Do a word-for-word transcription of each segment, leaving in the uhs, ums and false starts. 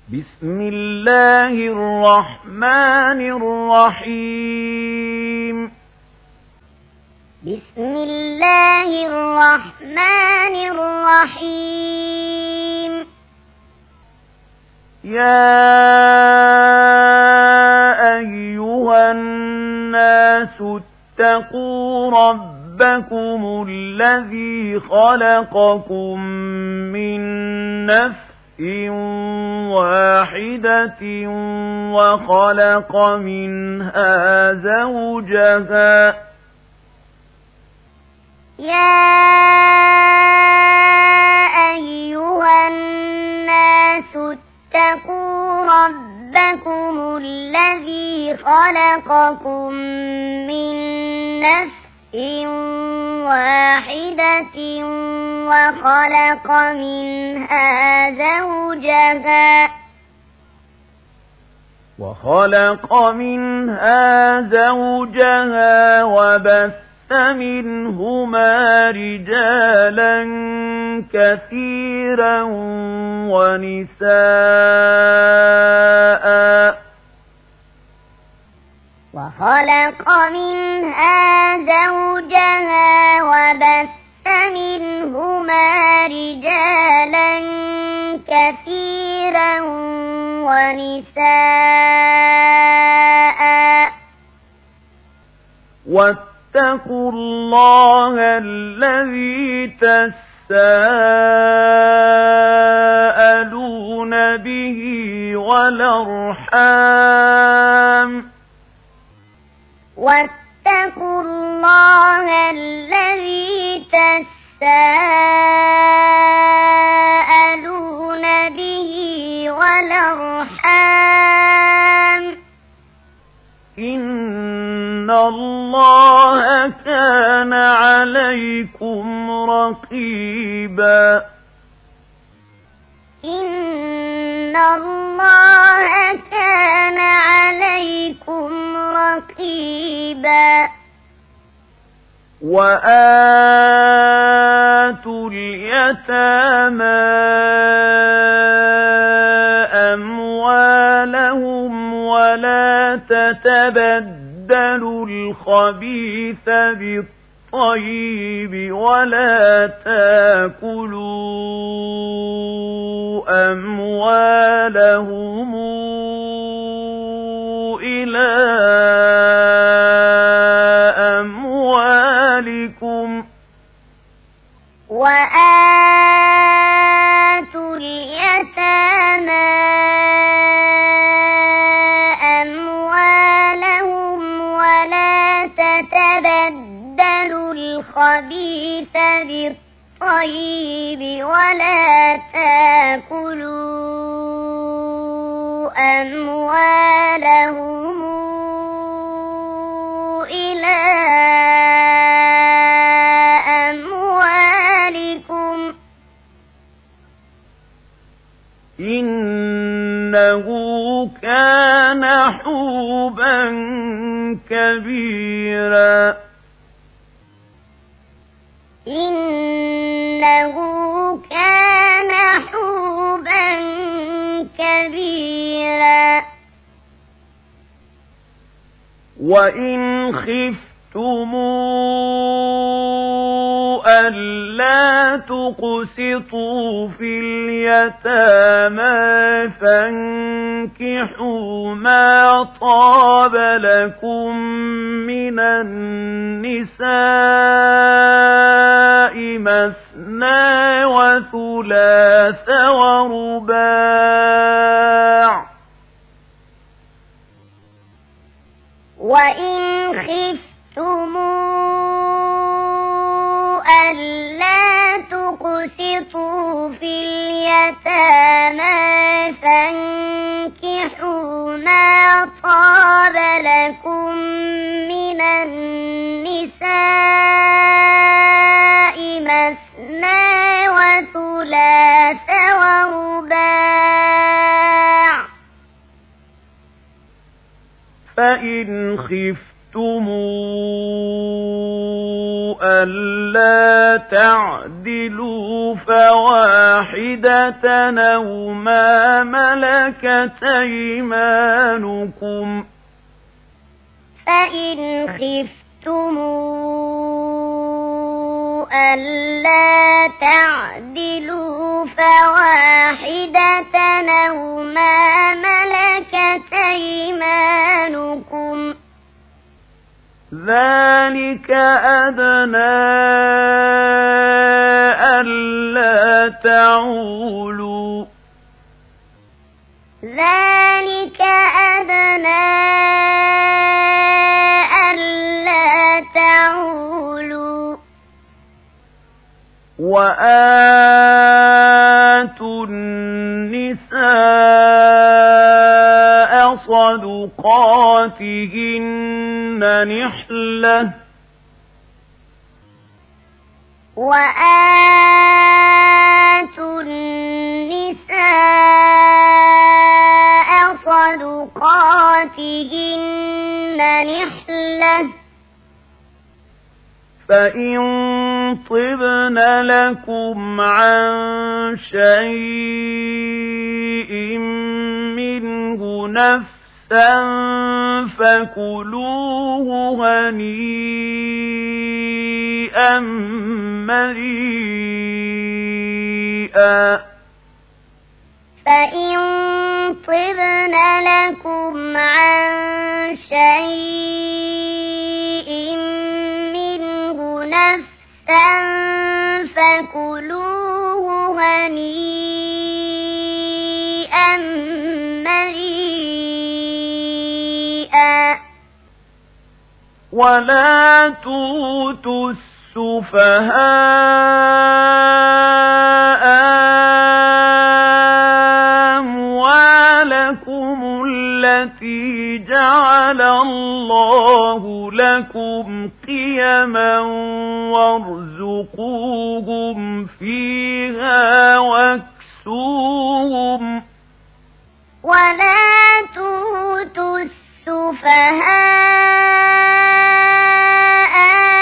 بسم الله الرحمن الرحيم بسم الله الرحمن الرحيم يا أيها الناس اتقوا ربكم الذي خلقكم من نفس واحدة وخلق منها زوجها يا أيها الناس اتقوا ربكم الذي خلقكم من نفس واحدة وخلق منها زوجها وخلق منها زوجها وبث منهما رجالا كثيرا ونساء وخلق منها زوجها وبث منهما رجالا كثيرا ونساء واتقوا الله الذي تساءلون به والأرحام واتقوا الله الذي تساءلون به والأرحام إن الله كان عليكم رقيبا إن الله كان عليكم رقيبا وآتوا اليتامى أموالهم ولا تتبدلوا الخبيث بالطيب ولا تاكلوا أموالهم إلى أموالكم وآتوا اليتامى أموالهم ولا تتبدلوا الخبيث بالطيب ولا تاكلوا أموالهم إلى أموالكم إنه كان حوبا كبيرا إنه كان حوبا كبيرا وإن خفتم ألا تقسطوا في اليتامى فانكحوا ما طاب لكم من النساء مثنى وثلاث ورباع وإن خفتم ألا تقسطوا في اليتامى فانكحوا ما طاب لكم من النساء مثنى وثلاث ورباع فإن خفتم أَلَّا تَعْدِلُوا فَوَاحِدَةً أَوْ مَا مَلَكَتْ أَيْمَانُكُمْ فَإِنْ خِفْتُمْ أَلَّا تَعْدِلُوا فَوَاحِدَةً أَوْ مَا مَلَكَتْ أَيْمَانُكُمْ ذَلِكَ أَدْنَىٰ أَلَّا تَعُولُوا ذَلِكَ أَدْنَىٰ أَلَّا تَعُولُوا وَآتُوا النِّسَاءَ صَدُقَاتِهِنَّ نِحْلَةً وَآتُوا النِّسَاءَ صَدُقَاتِهِنَّ نِحْلَةً فَإِن طِبْنَ لَكُمْ عَن شَيْءٍ مِّنْهُ نَفْسًا فَكُلُوهُ هَنِيئًا مَّرِيئًا فَإِن طِبْنَ لَكُمْ عَن شَيْءٍ مِّنْهُ نَفْسًا فَكُلُوهُ هَنِيئًا مَّرِيئًا وَلَا تُؤْتُوا السُّفَهَاءَ أَمْوَالَكُمُ الَّتِي جَعَلَ اللَّهُ لَكُمْ قِيَمًا وَارْزُقُوهُمْ فِيهَا وَاكْسُوهُمْ وَلَا تُؤْتُوا السُّفَهَاءَ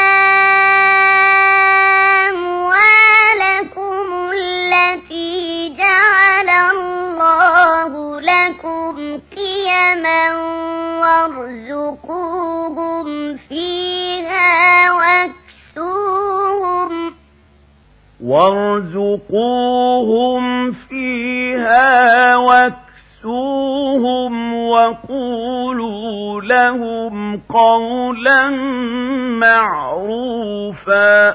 أَمْوَالَكُمُ الَّتِي جَعَلَ اللَّهُ لَكُمْ قِيَمًا وَارْزُقُوهُمْ فِيهَا وَاكْسُوهُمْ وَارْزُقُوهُمْ فِيهَا وَاكْسُوهُمْ وَقُولُوا لَهُمْ قَوْلًا مَّعْرُوفًا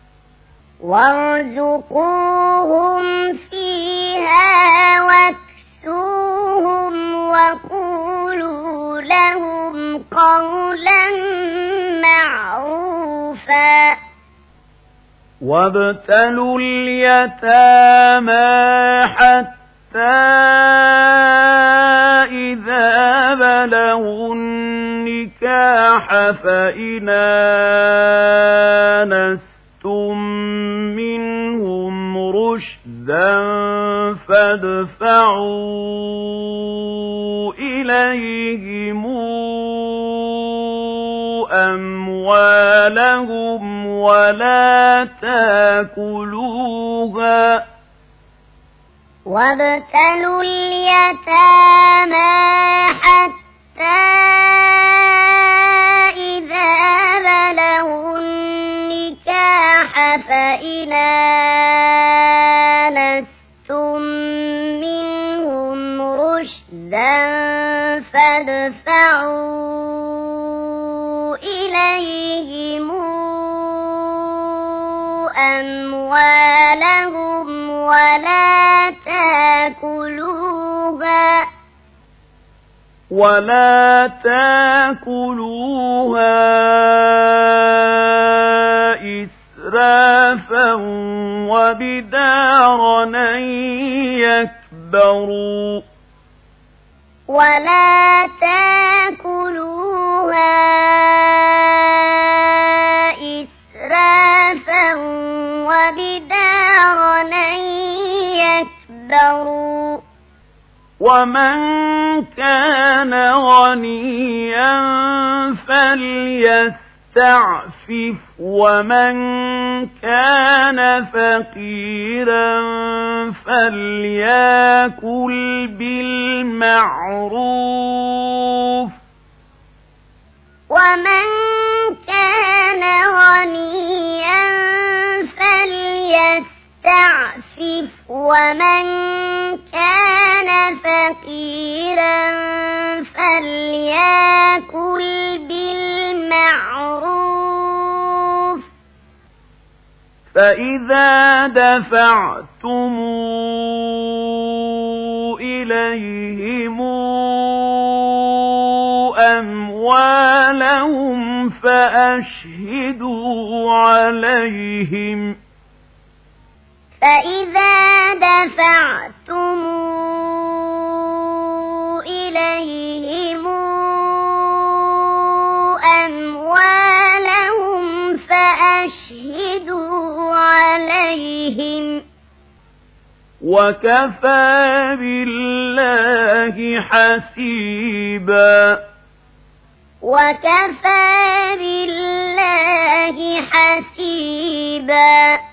وَارْزُقُوهُمْ فِيهَا وَاكْسُوهُمْ وَقُولُوا لَهُمْ قَوْلًا مَّعْرُوفًا وَابْتَلُوا الْيَتَامَىٰ حَتَّىٰ إِذَا بَلَغُوا النِّكَاحَ فَإِنْ آنَسْتُم مِّنْهُمْ رُشْدًا فَادْفَعُوا إِلَيْهِمْ أَمْوَالَهُمْ وَلَا تَأْكُلُوهَا وَابْتَلُوا الْيَتَامَىٰ حَتَّىٰ إِذَا بَلَغُوا النِّكَاحَ فَإِنْ آنَسْتُم مِّنْهُمْ رُشْدًا فَادْفَعُوا إِلَيْهِمْ أَمْوَالَهُمْ وَلَا تَأْكُلُوهَا وَلَا تَأْكُلُوهَا إِسْرَافًا وَبِدَارًا أَن يَكْبَرُوا وَلَا تَأْكُلُوهَا إِسْرَافًا وَبِدَارًا أَن يَكْبَرُوا ومن كان غنيا فليستعفف ومن كان فقيرا فليأكل بالمعروف ومن كان غنيا فليستعفف ومن كان فقيرا فليأكل بالمعروف فإذا دفعتم إليهم أموالهم فأشهدوا عليهم فإذا دفعتم إليهم أموالهم فأشهدوا عليهم وكفى بالله حسيبا وكفى بالله حسيبا